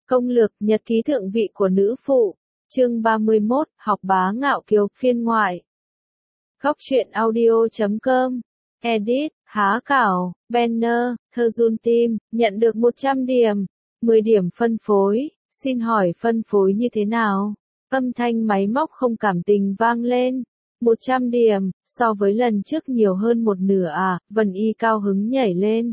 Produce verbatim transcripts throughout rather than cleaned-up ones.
Công lược nhật ký thượng vị của nữ phụ, chương ba mươi mốt, học bá ngạo kiều, phiên ngoại. Góc truyện audio chấm com, edit, há cảo, banner, thơ run tim, nhận được một trăm điểm, mười điểm phân phối, xin hỏi phân phối như thế nào? Âm thanh máy móc không cảm tình vang lên. một trăm điểm, so với lần trước nhiều hơn một nửa à, Vân Y cao hứng nhảy lên.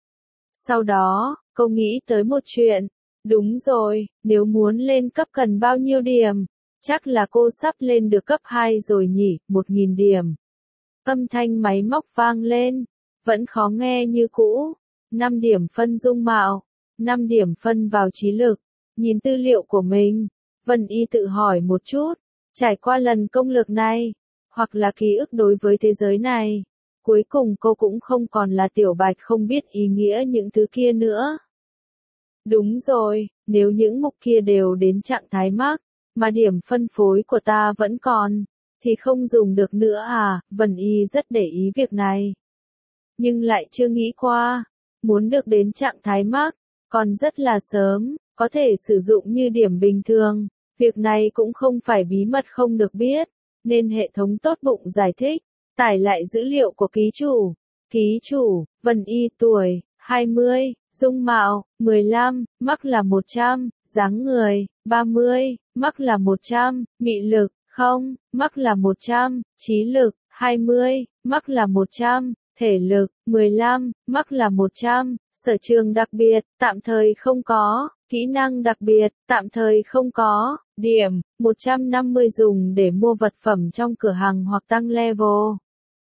Sau đó, cô nghĩ tới một chuyện. Đúng rồi, nếu muốn lên cấp cần bao nhiêu điểm? Chắc là cô sắp lên được cấp hai rồi nhỉ, một nghìn điểm. Âm thanh máy móc vang lên, vẫn khó nghe như cũ. năm điểm phân dung mạo, năm điểm phân vào trí lực. Nhìn tư liệu của mình, Vân Y tự hỏi một chút, trải qua lần công lược này, hoặc là ký ức đối với thế giới này, cuối cùng cô cũng không còn là tiểu bạch không biết ý nghĩa những thứ kia nữa. Đúng rồi, nếu những mục kia đều đến trạng thái max, mà điểm phân phối của ta vẫn còn, thì không dùng được nữa à, Vân Y rất để ý việc này. Nhưng lại chưa nghĩ qua, muốn được đến trạng thái max, còn rất là sớm, có thể sử dụng như điểm bình thường, việc này cũng không phải bí mật không được biết, nên hệ thống tốt bụng giải thích, tải lại dữ liệu của ký chủ. Ký chủ, Vân Y tuổi, hai mươi, dung mạo, mười lăm, mắc là một trăm, dáng người, ba mươi, mắc là một trăm, mị lực, không, mắc là một trăm, trí lực, hai mươi, mắc là một trăm, thể lực, mười lăm, mắc là một trăm, sở trường đặc biệt, tạm thời không có, kỹ năng đặc biệt, tạm thời không có, điểm, một trăm năm mươi dùng để mua vật phẩm trong cửa hàng hoặc tăng level.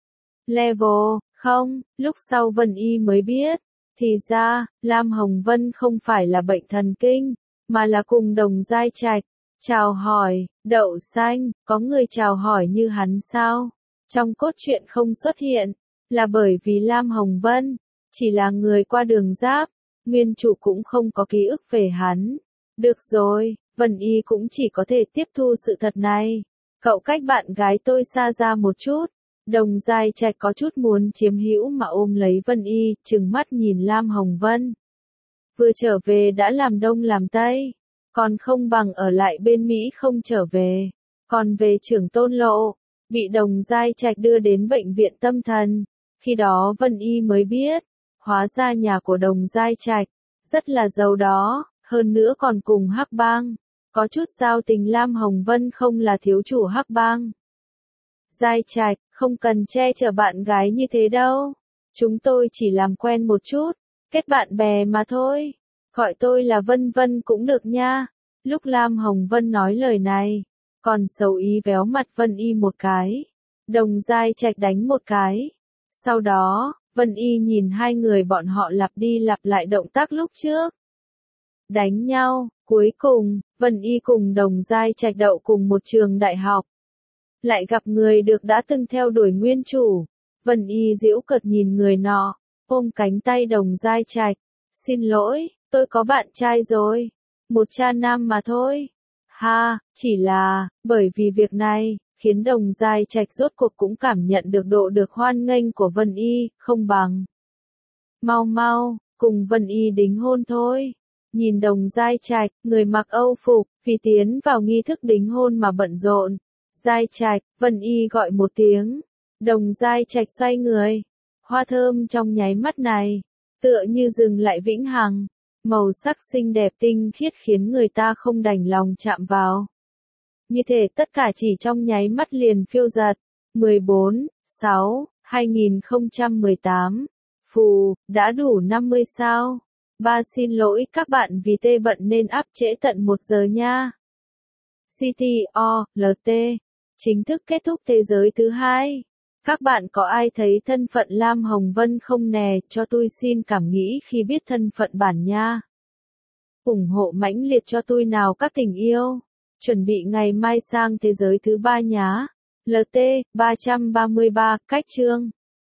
Level, không, lúc sau Vân Y mới biết. Thì ra, Lam Hồng Vân không phải là bệnh thần kinh, mà là cùng đồng giai trạch. Chào hỏi, đậu xanh, có người chào hỏi như hắn sao? Trong cốt truyện không xuất hiện, là bởi vì Lam Hồng Vân, chỉ là người qua đường giáp, nguyên chủ cũng không có ký ức về hắn. Được rồi, Vân Y cũng chỉ có thể tiếp thu sự thật này. Cậu cách bạn gái tôi xa ra một chút. Đồng giai trạch có chút muốn chiếm hữu mà ôm lấy Vân Y, trừng mắt nhìn Lam Hồng Vân. Vừa trở về đã làm đông làm tây, còn không bằng ở lại bên Mỹ không trở về. Còn về Trưởng Tôn Lộ, bị đồng giai trạch đưa đến bệnh viện tâm thần. Khi đó Vân Y mới biết, hóa ra nhà của đồng giai trạch rất là giàu đó, hơn nữa còn cùng Hắc Bang. Có chút giao tình. Lam Hồng Vân không là thiếu chủ Hắc Bang. Giai trạch, không cần che chở bạn gái như thế đâu. Chúng tôi chỉ làm quen một chút, kết bạn bè mà thôi. Gọi tôi là Vân Vân cũng được nha. Lúc Lam Hồng Vân nói lời này, còn xấu ý véo mặt Vân Y một cái. Đồng giai trạch đánh một cái. Sau đó, Vân Y nhìn hai người bọn họ lặp đi lặp lại động tác lúc trước. Đánh nhau, cuối cùng, Vân Y cùng đồng giai trạch đậu cùng một trường đại học. Lại gặp người được đã từng theo đuổi nguyên chủ. Vân Y giễu cợt nhìn người nọ, ôm cánh tay đồng giai trạch. Xin lỗi, tôi có bạn trai rồi. Một cha nam mà thôi. Ha, chỉ là, bởi vì việc này, khiến đồng giai trạch rốt cuộc cũng cảm nhận được độ được hoan nghênh của Vân Y, không bằng. Mau mau, cùng Vân Y đính hôn thôi. Nhìn đồng giai trạch, người mặc âu phục, vì tiến vào nghi thức đính hôn mà bận rộn. Giai trạch, Vân Y gọi một tiếng. Đồng giai trạch xoay người. Hoa thơm trong nháy mắt này, tựa như dừng lại vĩnh hằng. Màu sắc xinh đẹp tinh khiết khiến người ta không đành lòng chạm vào. Như thể tất cả chỉ trong nháy mắt liền phiêu giật. mười bốn, sáu, hai nghìn không trăm mười tám. Phù, đã đủ năm mươi sao? Ba xin lỗi các bạn vì tê bận nên áp trễ tận một giờ nha. xê tê o, lờ tê. Chính thức kết thúc thế giới thứ hai. Các bạn có ai thấy thân phận Lam Hồng Vân không nè, cho tôi xin cảm nghĩ khi biết thân phận bản nha. ủng hộ mãnh liệt cho tôi nào các tình yêu. Chuẩn bị ngày mai sang thế giới thứ ba nhá. lờ tê ba trăm ba mươi ba, cách chương.